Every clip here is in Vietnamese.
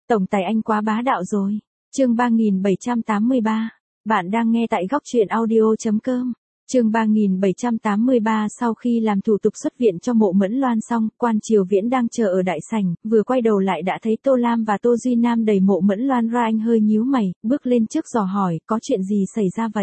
Tổng tài anh quá bá đạo rồi. Chương 3783. Bạn đang nghe tại góc truyện audio.com. Chương 3783. Sau khi làm thủ tục xuất viện cho Mộ Mẫn Loan xong, Quan Triều Viễn đang chờ ở đại sảnh, vừa quay đầu lại đã thấy Tô Lam và Tô Duy Nam đẩy Mộ Mẫn Loan ra. Anh hơi nhíu mày, bước lên trước dò hỏi, có chuyện gì xảy ra vậy?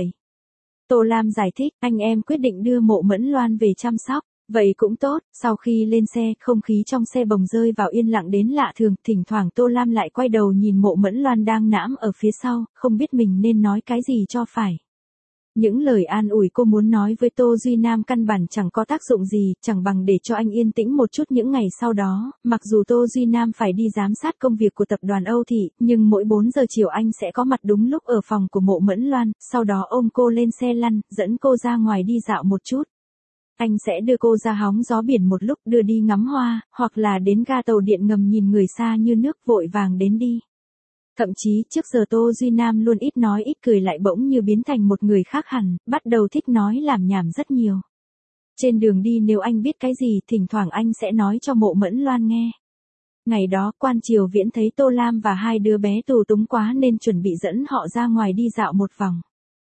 Tô Lam giải thích, anh em quyết định đưa Mộ Mẫn Loan về chăm sóc. Vậy cũng tốt. Sau khi lên xe, không khí trong xe bồng rơi vào yên lặng đến lạ thường, thỉnh thoảng Tô Lam lại quay đầu nhìn Mộ Mẫn Loan đang nãm ở phía sau, không biết mình nên nói cái gì cho phải. Những lời an ủi cô muốn nói với Tô Duy Nam căn bản chẳng có tác dụng gì, chẳng bằng để cho anh yên tĩnh một chút những ngày sau đó. Mặc dù Tô Duy Nam phải đi giám sát công việc của tập đoàn Âu Thị, nhưng mỗi 4 giờ chiều anh sẽ có mặt đúng lúc ở phòng của Mộ Mẫn Loan, sau đó ôm cô lên xe lăn, dẫn cô ra ngoài đi dạo một chút. Anh sẽ đưa cô ra hóng gió biển một lúc, đưa đi ngắm hoa, hoặc là đến ga tàu điện ngầm nhìn người xa như nước, vội vàng đến đi. Thậm chí trước giờ Tô Duy Nam luôn ít nói ít cười, lại bỗng như biến thành một người khác hẳn, bắt đầu thích nói làm nhảm rất nhiều. Trên đường đi nếu anh biết cái gì, thỉnh thoảng anh sẽ nói cho Mộ Mẫn Loan nghe. Ngày đó Quan Triều Viễn thấy Tô Lam và hai đứa bé tù túng quá nên chuẩn bị dẫn họ ra ngoài đi dạo một vòng.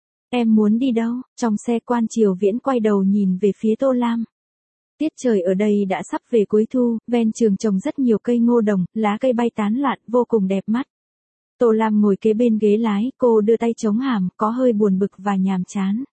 Em muốn đi đâu? Trong xe Quan Triều Viễn quay đầu nhìn về phía Tô Lam. Tiết trời ở đây đã sắp về cuối thu, ven trường trồng rất nhiều cây ngô đồng, lá cây bay tán loạn, vô cùng đẹp mắt. Tô Lam ngồi kế bên ghế lái, cô đưa tay chống hàm, có hơi buồn bực và nhàm chán.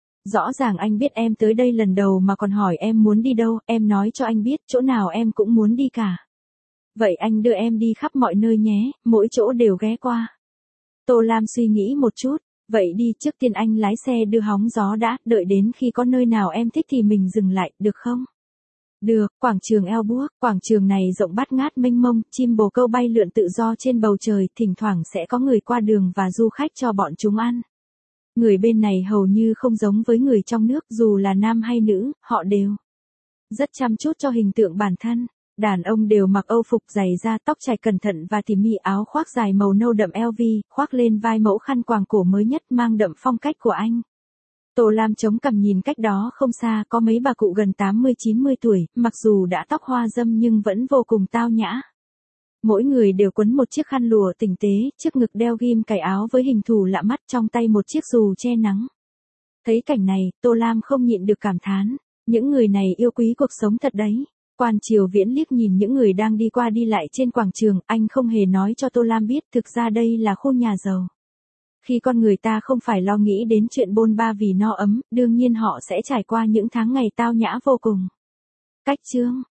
Rõ ràng anh biết em tới đây lần đầu mà còn hỏi em muốn đi đâu, em nói cho anh biết, chỗ nào em cũng muốn đi cả. Vậy anh đưa em đi khắp mọi nơi nhé, mỗi chỗ đều ghé qua. Tô Lam suy nghĩ một chút. Vậy đi, trước tiên anh lái xe đưa hóng gió đã, đợi đến khi có nơi nào em thích thì mình dừng lại, được không? Được. Quảng trường Elbrook, quảng trường này rộng bát ngát mênh mông, chim bồ câu bay lượn tự do trên bầu trời, thỉnh thoảng sẽ có người qua đường và du khách cho bọn chúng ăn. Người bên này hầu như không giống với người trong nước, dù là nam hay nữ, họ đều rất chăm chút cho hình tượng bản thân. Đàn ông đều mặc âu phục dày da, tóc chải cẩn thận và tỉ mỉ, áo khoác dài màu nâu đậm LV, khoác lên vai mẫu khăn quàng cổ mới nhất mang đậm phong cách của anh. Tô Lam chống cằm nhìn cách đó không xa, có mấy bà cụ gần 80-90 tuổi, mặc dù đã tóc hoa râm nhưng vẫn vô cùng tao nhã. Mỗi người đều quấn một chiếc khăn lụa tinh tế, trước ngực đeo ghim cài áo với hình thù lạ mắt, trong tay một chiếc dù che nắng. Thấy cảnh này, Tô Lam không nhịn được cảm thán, những người này yêu quý cuộc sống thật đấy. Quan Triều Viễn liếc nhìn những người đang đi qua đi lại trên quảng trường, anh không hề nói cho Tô Lam biết thực ra đây là khu nhà giàu. Khi con người ta không phải lo nghĩ đến chuyện bôn ba vì no ấm, đương nhiên họ sẽ trải qua những tháng ngày tao nhã vô cùng. Cách chương